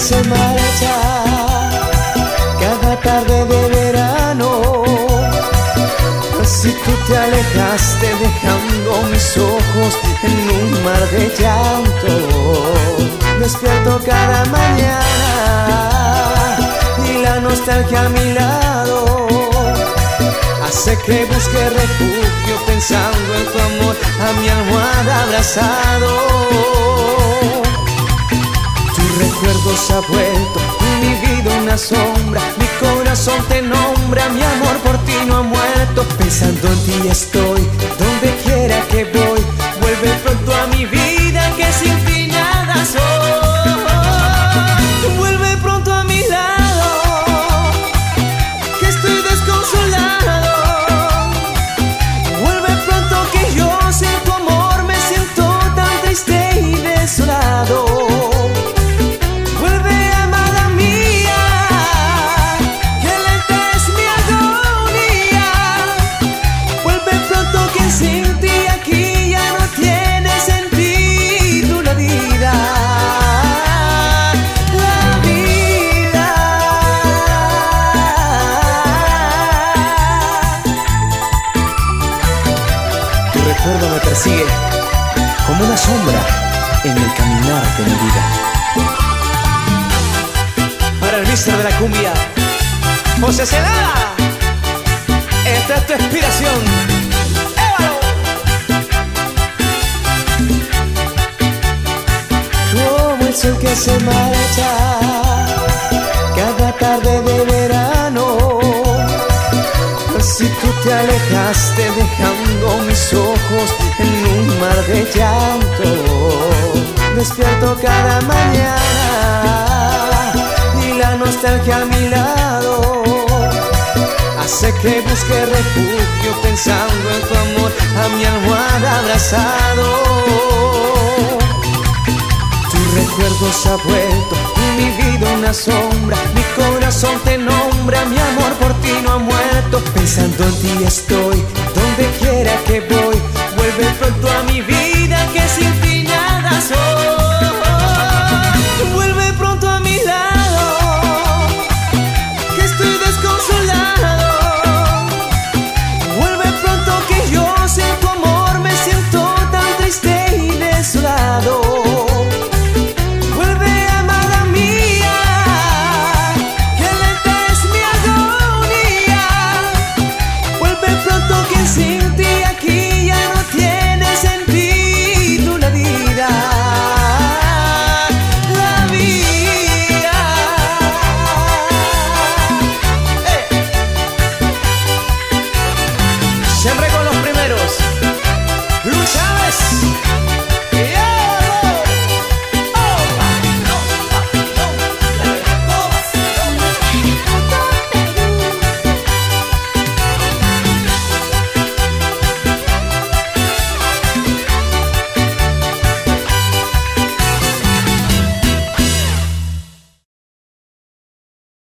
se marcha cada tarde de verano. Si tú te alejaste dejando mis ojos en un mar de llanto. Despierto cada mañana y la nostalgia a mi lado hace que busque refugio pensando en tu amor a mi almohada abrazado. Tu recuerdo se ha vuelto mi vida una sombra, mi corazón te nombra, mi amor por ti no ha muerto. Pensando en ti estoy, donde quiera que voy, vuelve pronto a mi vida que sin ti nada soy. Vuelve pronto a mi lado, que estoy desconsolado. Vuelve pronto que yo sin tu amor me siento tan triste y desolado. Me persigue como una sombra en el caminar de mi vida. Para el mister de la cumbia, José Celada, esta es tu inspiración. ¡Évalo! Como el sol que se marcha cada tarde de verano. Si tú te alejaste dejando mis ojos en un mar de llanto. Despierto cada mañana y la nostalgia a mi lado hace que busque refugio pensando en tu amor a mi almohada abrazado. Tu recuerdo se ha vuelto mi vida una sombra, mi corazón te nombra, mi amor por ti no ha muerto. Pensando en ti estoy, donde quiera que voy, vuelve pronto a mi vida.